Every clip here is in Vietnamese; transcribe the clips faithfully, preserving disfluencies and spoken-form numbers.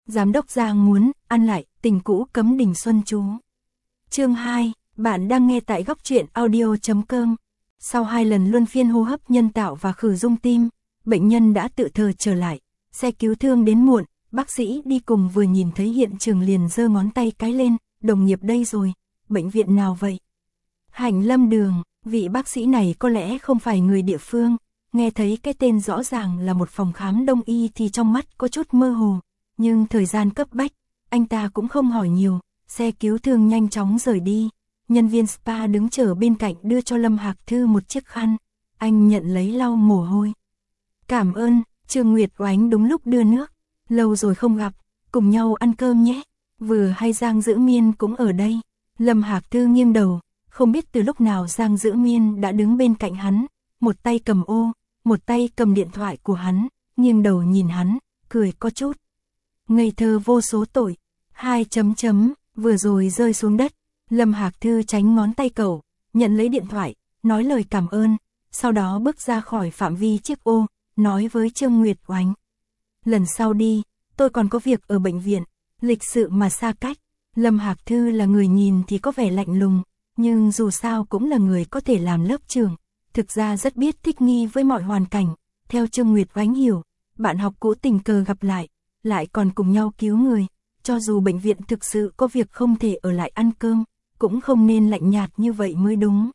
Giám đốc Giang muốn ăn lại tình cũ cấm đình xuân chú. Chương hai, bạn đang nghe tại góc truyện audio chấm com. Sau hai lần luân phiên hô hấp nhân tạo và khử dung tim, bệnh nhân đã tự thở trở lại. Xe cứu thương đến muộn, bác sĩ đi cùng vừa nhìn thấy hiện trường liền giơ ngón tay cái lên, đồng nghiệp đây rồi, bệnh viện nào vậy? Hạnh Lâm Đường, vị bác sĩ này có lẽ không phải người địa phương, nghe thấy cái tên rõ ràng là một phòng khám đông y thì trong mắt có chút mơ hồ, nhưng thời gian cấp bách, anh ta cũng không hỏi nhiều, xe cứu thương nhanh chóng rời đi. Nhân viên spa đứng chờ bên cạnh đưa cho Lâm Hạc Thư một chiếc khăn, anh nhận lấy lau mồ hôi. Cảm ơn, Trương Nguyệt Oánh đúng lúc đưa nước, lâu rồi không gặp, cùng nhau ăn cơm nhé, vừa hay Giang Dữ Miên cũng ở đây. Lâm Hạc Thư nghiêng đầu, không biết từ lúc nào Giang Dữ Miên đã đứng bên cạnh hắn, một tay cầm ô, một tay cầm điện thoại của hắn, nghiêng đầu nhìn hắn, cười có chút ngây thơ vô số tội. Hai chấm chấm, vừa rồi rơi xuống đất. Lâm Hạc Thư tránh ngón tay cậu, nhận lấy điện thoại, nói lời cảm ơn, sau đó bước ra khỏi phạm vi chiếc ô, nói với Trương Nguyệt Oánh. Lần sau đi, tôi còn có việc ở bệnh viện, lịch sự mà xa cách. Lâm Hạc Thư là người nhìn thì có vẻ lạnh lùng, nhưng dù sao cũng là người có thể làm lớp trưởng, thực ra rất biết thích nghi với mọi hoàn cảnh. Theo Trương Nguyệt Oánh hiểu, bạn học cũ tình cờ gặp lại, lại còn cùng nhau cứu người, cho dù bệnh viện thực sự có việc không thể ở lại ăn cơm, cũng không nên lạnh nhạt như vậy mới đúng.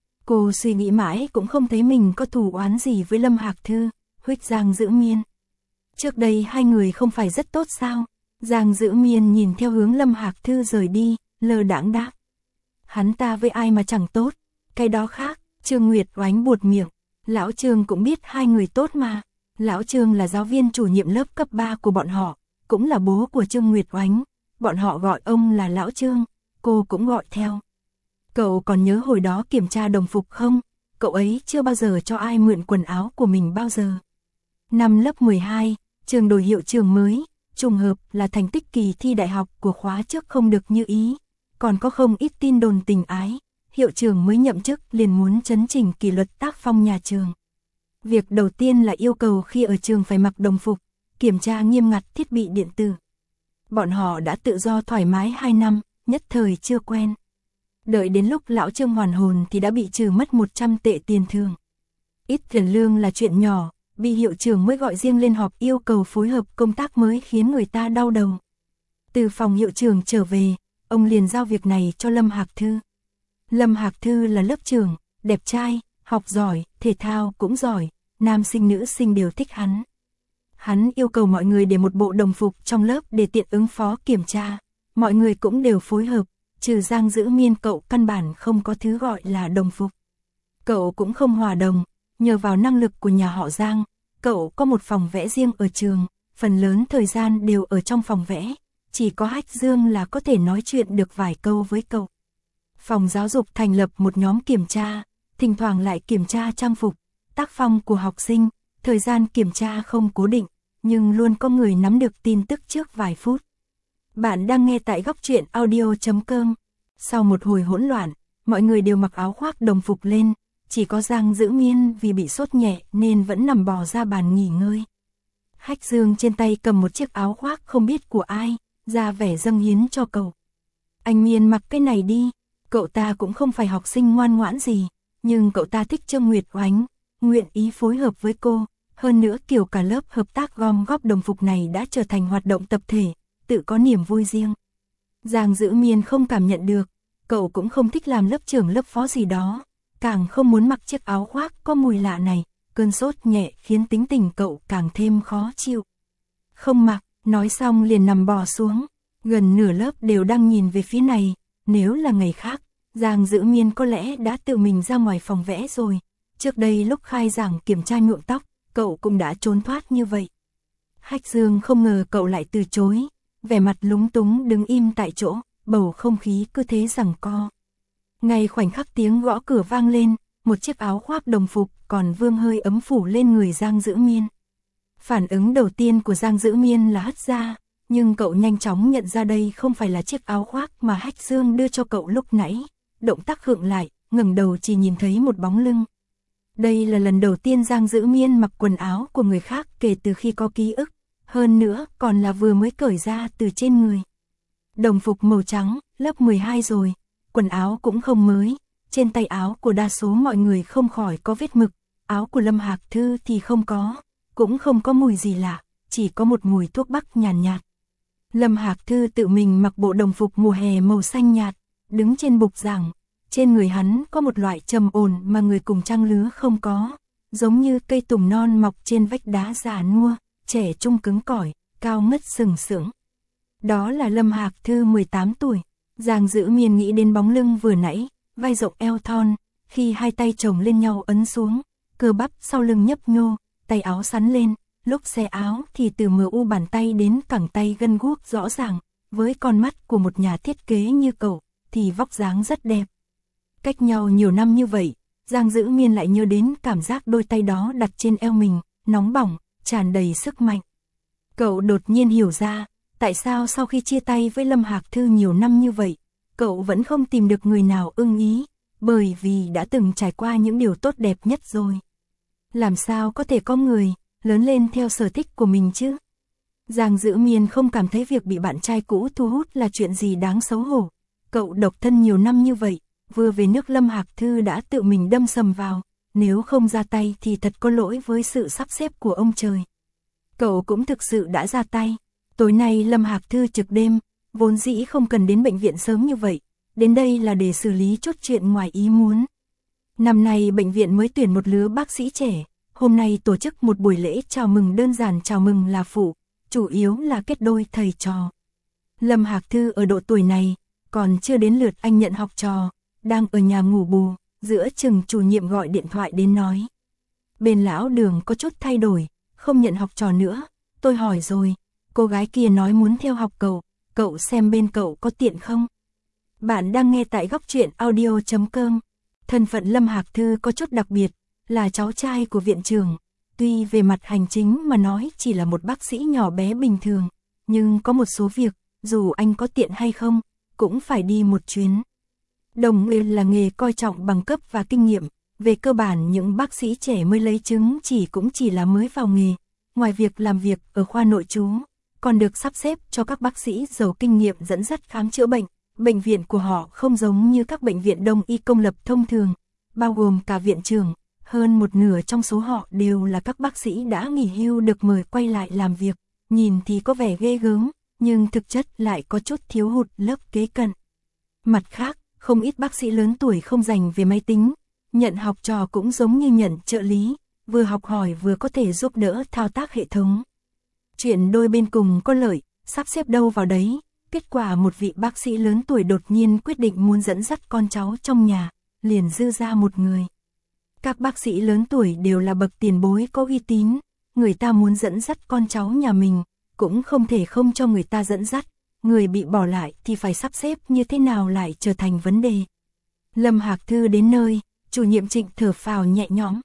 Cô suy nghĩ mãi cũng không thấy mình có thù oán gì với Lâm Hạc Thư, huých Giang Dữ Miên. Trước đây hai người không phải rất tốt sao? Giang Dữ Miên nhìn theo hướng Lâm Hạc Thư rời đi, lơ đãng đáp. Hắn ta với ai mà chẳng tốt, cái đó khác. Trương Nguyệt Oánh buột miệng, lão Trương cũng biết hai người tốt mà. Lão Trương là giáo viên chủ nhiệm lớp cấp ba của bọn họ, cũng là bố của Trương Nguyệt Oánh, bọn họ gọi ông là lão Trương, cô cũng gọi theo. Cậu còn nhớ hồi đó kiểm tra đồng phục không? Cậu ấy chưa bao giờ cho ai mượn quần áo của mình bao giờ. Năm lớp mười hai, trường đổi hiệu trường mới, trùng hợp là thành tích kỳ thi đại học của khóa trước không được như ý, còn có không ít tin đồn tình ái, hiệu trưởng mới nhậm chức liền muốn chấn chỉnh kỷ luật tác phong nhà trường. Việc đầu tiên là yêu cầu khi ở trường phải mặc đồng phục, kiểm tra nghiêm ngặt thiết bị điện tử. Bọn họ đã tự do thoải mái hai năm, nhất thời chưa quen. Đợi đến lúc lão Trương hoàn hồn thì đã bị trừ mất một trăm tệ tiền thưởng. Ít tiền lương là chuyện nhỏ, bị hiệu trưởng mới gọi riêng lên họp yêu cầu phối hợp công tác mới khiến người ta đau đầu. Từ phòng hiệu trưởng trở về, ông liền giao việc này cho Lâm Hạc Thư. Lâm Hạc Thư là lớp trưởng, đẹp trai, học giỏi, thể thao cũng giỏi, nam sinh nữ sinh đều thích hắn. Hắn yêu cầu mọi người để một bộ đồng phục trong lớp để tiện ứng phó kiểm tra. Mọi người cũng đều phối hợp, trừ Giang Dữ Miên cậu căn bản không có thứ gọi là đồng phục. Cậu cũng không hòa đồng, nhờ vào năng lực của nhà họ Giang, cậu có một phòng vẽ riêng ở trường, phần lớn thời gian đều ở trong phòng vẽ, chỉ có Hách Dương là có thể nói chuyện được vài câu với cậu. Phòng giáo dục thành lập một nhóm kiểm tra, thỉnh thoảng lại kiểm tra trang phục, tác phong của học sinh, thời gian kiểm tra không cố định, nhưng luôn có người nắm được tin tức trước vài phút. Bạn đang nghe tại góc truyện audio chấm com. Sau một hồi hỗn loạn, mọi người đều mặc áo khoác đồng phục lên, chỉ có Giang Dữ Miên vì bị sốt nhẹ nên vẫn nằm bò ra bàn nghỉ ngơi. Hách Dương trên tay cầm một chiếc áo khoác không biết của ai, ra vẻ dâng hiến cho cậu. Anh Miên mặc cái này đi, cậu ta cũng không phải học sinh ngoan ngoãn gì, nhưng cậu ta thích Trương Nguyệt Oánh, nguyện ý phối hợp với cô. Hơn nữa kiểu cả lớp hợp tác gom góp đồng phục này đã trở thành hoạt động tập thể, tự có niềm vui riêng. Giang Dữ Miên không cảm nhận được, cậu cũng không thích làm lớp trưởng lớp phó gì đó, càng không muốn mặc chiếc áo khoác có mùi lạ này, cơn sốt nhẹ khiến tính tình cậu càng thêm khó chịu. Không mặc, nói xong liền nằm bò xuống, gần nửa lớp đều đang nhìn về phía này, nếu là ngày khác, Giang Dữ Miên có lẽ đã tự mình ra ngoài phòng vẽ rồi, trước đây lúc khai giảng kiểm tra nhuộm tóc, cậu cũng đã trốn thoát như vậy. Hách Dương không ngờ cậu lại từ chối, vẻ mặt lúng túng đứng im tại chỗ, bầu không khí cứ thế giằng co. Ngay khoảnh khắc tiếng gõ cửa vang lên, một chiếc áo khoác đồng phục còn vương hơi ấm phủ lên người Giang Dữ Miên. Phản ứng đầu tiên của Giang Dữ Miên là hất ra, nhưng cậu nhanh chóng nhận ra đây không phải là chiếc áo khoác mà Hách Dương đưa cho cậu lúc nãy. Động tác khựng lại, ngẩng đầu chỉ nhìn thấy một bóng lưng. Đây là lần đầu tiên Giang Dữ Miên mặc quần áo của người khác kể từ khi có ký ức, hơn nữa còn là vừa mới cởi ra từ trên người. Đồng phục màu trắng, lớp mười hai rồi, quần áo cũng không mới, trên tay áo của đa số mọi người không khỏi có vết mực, áo của Lâm Hạc Thư thì không có, cũng không có mùi gì lạ, chỉ có một mùi thuốc bắc nhàn nhạt, nhạt. Lâm Hạc Thư tự mình mặc bộ đồng phục mùa hè màu xanh nhạt, đứng trên bục giảng, trên người hắn có một loại trầm ổn mà người cùng trang lứa không có, giống như cây tùng non mọc trên vách đá già nua, trẻ trung cứng cỏi, cao ngất sừng sững. Đó là Lâm Hạc Thư mười tám tuổi. Giang Dữ Miên nghĩ đến bóng lưng vừa nãy, vai rộng eo thon, khi hai tay chồng lên nhau ấn xuống, cơ bắp sau lưng nhấp nhô, tay áo sắn lên, lúc xé áo thì từ mờ u bàn tay đến cẳng tay gân guốc rõ ràng, với con mắt của một nhà thiết kế như cậu, thì vóc dáng rất đẹp. Cách nhau nhiều năm như vậy, Giang Dữ Miên lại nhớ đến cảm giác đôi tay đó đặt trên eo mình, nóng bỏng, tràn đầy sức mạnh. Cậu đột nhiên hiểu ra, tại sao sau khi chia tay với Lâm Hạc Thư nhiều năm như vậy, cậu vẫn không tìm được người nào ưng ý, bởi vì đã từng trải qua những điều tốt đẹp nhất rồi. Làm sao có thể có người lớn lên theo sở thích của mình chứ? Giang Dữ Miên không cảm thấy việc bị bạn trai cũ thu hút là chuyện gì đáng xấu hổ. Cậu độc thân nhiều năm như vậy, vừa về nước Lâm Hạc Thư đã tự mình đâm sầm vào, nếu không ra tay thì thật có lỗi với sự sắp xếp của ông trời. Cậu cũng thực sự đã ra tay. Tối nay Lâm Hạc Thư trực đêm, vốn dĩ không cần đến bệnh viện sớm như vậy, đến đây là để xử lý chút chuyện ngoài ý muốn. Năm nay bệnh viện mới tuyển một lứa bác sĩ trẻ, hôm nay tổ chức một buổi lễ chào mừng đơn giản chào mừng là phụ, chủ yếu là kết đôi thầy trò. Lâm Hạc Thư ở độ tuổi này, còn chưa đến lượt anh nhận học trò, đang ở nhà ngủ bù, giữa chừng chủ nhiệm gọi điện thoại đến nói. Bên lão Đường có chút thay đổi, không nhận học trò nữa, tôi hỏi rồi, cô gái kia nói muốn theo học cậu, cậu xem bên cậu có tiện không? Bạn đang nghe tại góc truyện audio chấm com. Thân phận Lâm Hạc Thư có chút đặc biệt, là cháu trai của viện trưởng, tuy về mặt hành chính mà nói chỉ là một bác sĩ nhỏ bé bình thường, nhưng có một số việc, dù anh có tiện hay không, cũng phải đi một chuyến. Đồng nghề là nghề coi trọng bằng cấp và kinh nghiệm, về cơ bản những bác sĩ trẻ mới lấy chứng chỉ cũng chỉ là mới vào nghề, ngoài việc làm việc ở khoa nội trú, còn được sắp xếp cho các bác sĩ giàu kinh nghiệm dẫn dắt khám chữa bệnh. Bệnh viện của họ không giống như các bệnh viện đông y công lập thông thường, bao gồm cả viện trưởng, hơn một nửa trong số họ đều là các bác sĩ đã nghỉ hưu được mời quay lại làm việc, nhìn thì có vẻ ghê gớm, nhưng thực chất lại có chút thiếu hụt lớp kế cận. Mặt khác, không ít bác sĩ lớn tuổi không dành về máy tính, nhận học trò cũng giống như nhận trợ lý, vừa học hỏi vừa có thể giúp đỡ thao tác hệ thống. Chuyện đôi bên cùng có lợi, sắp xếp đâu vào đấy. Kết quả một vị bác sĩ lớn tuổi đột nhiên quyết định muốn dẫn dắt con cháu trong nhà, liền dư ra một người. Các bác sĩ lớn tuổi đều là bậc tiền bối có uy tín, người ta muốn dẫn dắt con cháu nhà mình, cũng không thể không cho người ta dẫn dắt, người bị bỏ lại thì phải sắp xếp như thế nào lại trở thành vấn đề. Lâm Hạc Thư đến nơi, chủ nhiệm Trịnh thở phào nhẹ nhõm.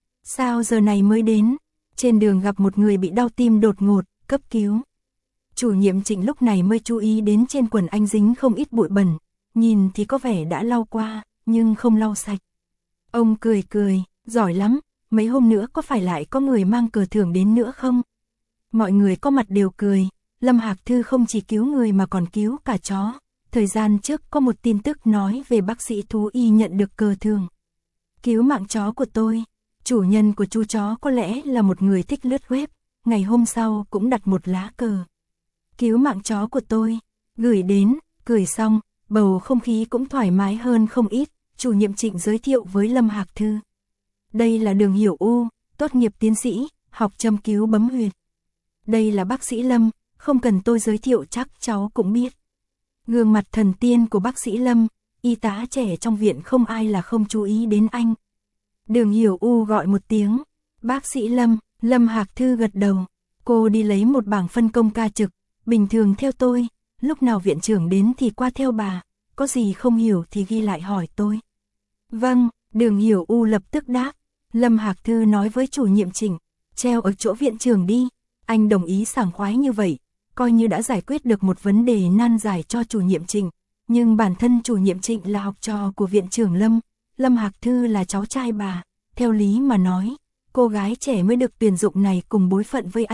Sao giờ này mới đến? Trên đường gặp một người bị đau tim đột ngột, cấp cứu. Chủ nhiệm Trịnh lúc này mới chú ý đến trên quần anh dính không ít bụi bẩn, nhìn thì có vẻ đã lau qua, nhưng không lau sạch. Ông cười cười, giỏi lắm, mấy hôm nữa có phải lại có người mang cờ thưởng đến nữa không? Mọi người có mặt đều cười, Lâm Hạc Thư không chỉ cứu người mà còn cứu cả chó. Thời gian trước có một tin tức nói về bác sĩ thú y nhận được cờ thưởng. Cứu mạng chó của tôi, chủ nhân của chú chó có lẽ là một người thích lướt web, ngày hôm sau cũng đặt một lá cờ. Cứu mạng chó của tôi, gửi đến, cười xong, bầu không khí cũng thoải mái hơn không ít, chủ nhiệm Trịnh giới thiệu với Lâm Hạc Thư. Đây là Đường Hiểu U, tốt nghiệp tiến sĩ, học châm cứu bấm huyệt. Đây là bác sĩ Lâm, không cần tôi giới thiệu chắc cháu cũng biết. Gương mặt thần tiên của bác sĩ Lâm, y tá trẻ trong viện không ai là không chú ý đến anh. Đường Hiểu U gọi một tiếng, bác sĩ Lâm, Lâm Hạc Thư gật đầu, cô đi lấy một bảng phân công ca trực. Bình thường theo tôi, lúc nào viện trưởng đến thì qua theo bà, có gì không hiểu thì ghi lại hỏi tôi. Vâng, Đường Hiểu U lập tức đáp. Lâm Hạc Thư nói với chủ nhiệm Trịnh, treo ở chỗ viện trưởng đi. Anh đồng ý sảng khoái như vậy, coi như đã giải quyết được một vấn đề nan giải cho chủ nhiệm Trịnh. Nhưng bản thân chủ nhiệm Trịnh là học trò của viện trưởng Lâm, Lâm Hạc Thư là cháu trai bà. Theo lý mà nói, cô gái trẻ mới được tuyển dụng này cùng bối phận với anh,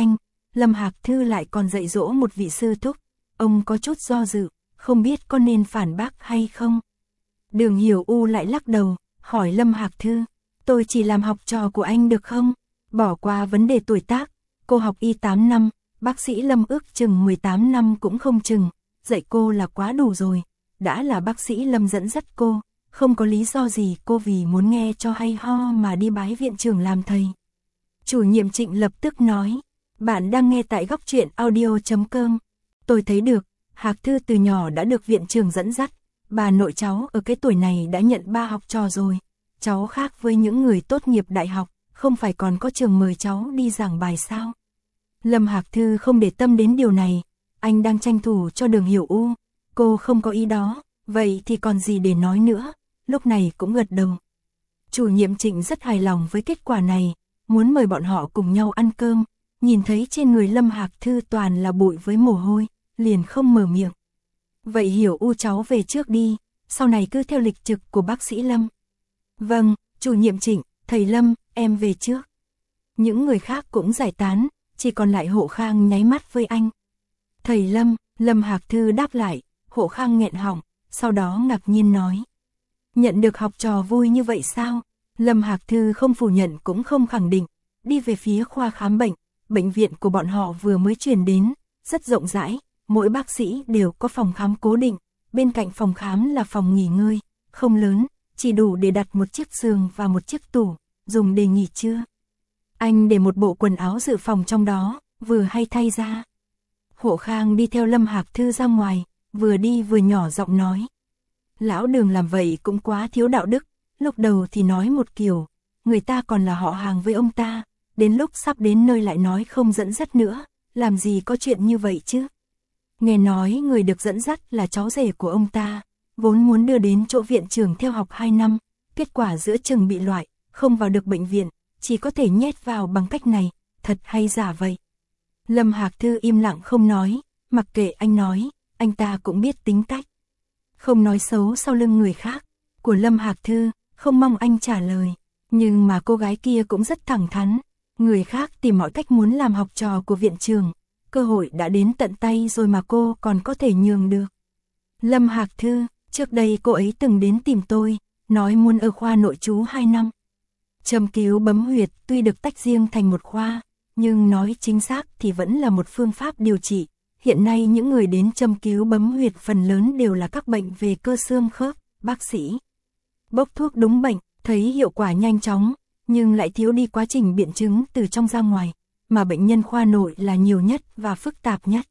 Lâm Hạc Thư lại còn dạy dỗ một vị sư thúc. Ông có chút do dự, không biết có nên phản bác hay không. Đường Hiểu U lại lắc đầu, hỏi Lâm Hạc Thư, tôi chỉ làm học trò của anh được không? Bỏ qua vấn đề tuổi tác, cô học y tám năm, bác sĩ Lâm ước chừng mười tám năm cũng không chừng, dạy cô là quá đủ rồi, đã là bác sĩ Lâm dẫn dắt cô, không có lý do gì cô vì muốn nghe cho hay ho mà đi bái viện trưởng làm thầy. Chủ nhiệm Trịnh lập tức nói, bạn đang nghe tại góc truyện audio chấm com. Tôi thấy được, Hạc Thư từ nhỏ đã được viện trưởng dẫn dắt, bà nội cháu ở cái tuổi này đã nhận ba học trò rồi, cháu khác với những người tốt nghiệp đại học, không phải còn có trường mời cháu đi giảng bài sao? Lâm Hạc Thư không để tâm đến điều này, anh đang tranh thủ cho Đường Hiểu U, cô không có ý đó, vậy thì còn gì để nói nữa, lúc này cũng gật đầu. Chủ nhiệm Trịnh rất hài lòng với kết quả này, muốn mời bọn họ cùng nhau ăn cơm, nhìn thấy trên người Lâm Hạc Thư toàn là bụi với mồ hôi, liền không mở miệng. Vậy Hiểu U cháu về trước đi, sau này cứ theo lịch trực của bác sĩ Lâm. Vâng, chủ nhiệm Trịnh, thầy Lâm, em về trước. Những người khác cũng giải tán, chỉ còn lại Hộ Khang nháy mắt với anh. Thầy Lâm, Lâm Hạc Thư đáp lại, Hộ Khang nghẹn họng, sau đó ngạc nhiên nói. Nhận được học trò vui như vậy sao? Lâm Hạc Thư không phủ nhận cũng không khẳng định, đi về phía khoa khám bệnh, bệnh viện của bọn họ vừa mới chuyển đến, rất rộng rãi, mỗi bác sĩ đều có phòng khám cố định, bên cạnh phòng khám là phòng nghỉ ngơi, không lớn, chỉ đủ để đặt một chiếc giường và một chiếc tủ, dùng để nghỉ trưa. Anh để một bộ quần áo dự phòng trong đó, vừa hay thay ra. Hộ Khang đi theo Lâm Hạc Thư ra ngoài, vừa đi vừa nhỏ giọng nói. Lão Đường làm vậy cũng quá thiếu đạo đức, lúc đầu thì nói một kiểu, người ta còn là họ hàng với ông ta, đến lúc sắp đến nơi lại nói không dẫn dắt nữa, làm gì có chuyện như vậy chứ. Nghe nói người được dẫn dắt là cháu rể của ông ta, vốn muốn đưa đến chỗ viện trưởng theo học hai năm, kết quả giữa chừng bị loại, không vào được bệnh viện, chỉ có thể nhét vào bằng cách này, thật hay giả vậy. Lâm Hạc Thư im lặng không nói, mặc kệ anh nói, anh ta cũng biết tính cách. Không nói xấu sau lưng người khác, của Lâm Hạc Thư, không mong anh trả lời, nhưng mà cô gái kia cũng rất thẳng thắn, người khác tìm mọi cách muốn làm học trò của viện trưởng, cơ hội đã đến tận tay rồi mà cô còn có thể nhường được. Lâm Hạc Thư, trước đây cô ấy từng đến tìm tôi, nói muốn ở khoa nội trú hai năm. Châm cứu bấm huyệt tuy được tách riêng thành một khoa, nhưng nói chính xác thì vẫn là một phương pháp điều trị. Hiện nay những người đến châm cứu bấm huyệt phần lớn đều là các bệnh về cơ xương khớp, bác sĩ bốc thuốc đúng bệnh, thấy hiệu quả nhanh chóng, nhưng lại thiếu đi quá trình biện chứng từ trong ra ngoài, mà bệnh nhân khoa nội là nhiều nhất và phức tạp nhất.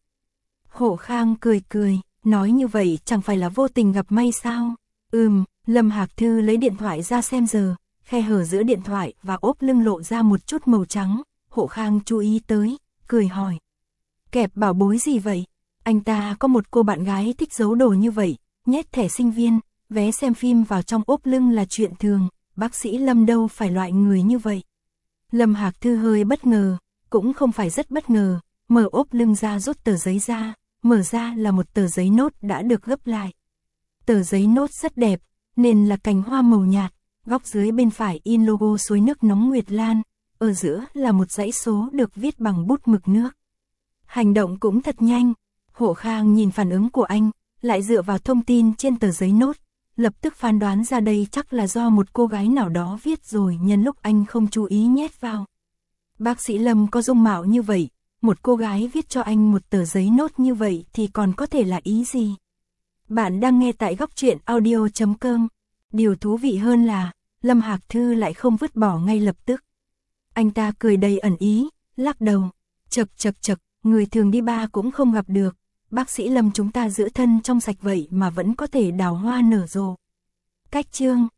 Hộ Khang cười cười, nói như vậy chẳng phải là vô tình gặp may sao? Ừm, Lâm Hạc Thư lấy điện thoại ra xem giờ, khe hở giữa điện thoại và ốp lưng lộ ra một chút màu trắng, Hộ Khang chú ý tới, cười hỏi. Kẹp bảo bối gì vậy? Anh ta có một cô bạn gái thích giấu đồ như vậy, nhét thẻ sinh viên, vé xem phim vào trong ốp lưng là chuyện thường, bác sĩ Lâm đâu phải loại người như vậy. Lâm Hạc Thư hơi bất ngờ, cũng không phải rất bất ngờ, mở ốp lưng ra rút tờ giấy ra, mở ra là một tờ giấy nốt đã được gấp lại. Tờ giấy nốt rất đẹp, nên là cành hoa màu nhạt, góc dưới bên phải in logo suối nước nóng Nguyệt Lan, ở giữa là một dãy số được viết bằng bút mực nước. Hành động cũng thật nhanh, Hộ Khang nhìn phản ứng của anh, lại dựa vào thông tin trên tờ giấy nốt, lập tức phán đoán ra đây chắc là do một cô gái nào đó viết rồi nhân lúc anh không chú ý nhét vào. Bác sĩ Lâm có dung mạo như vậy, một cô gái viết cho anh một tờ giấy nốt như vậy thì còn có thể là ý gì? Bạn đang nghe tại góc truyện audio chấm com. Điều thú vị hơn là, Lâm Hạc Thư lại không vứt bỏ ngay lập tức. Anh ta cười đầy ẩn ý, lắc đầu, chật chật chật, người thường đi ba cũng không gặp được, bác sĩ Lâm chúng ta giữ thân trong sạch vậy mà vẫn có thể đào hoa nở rộ. Cách chương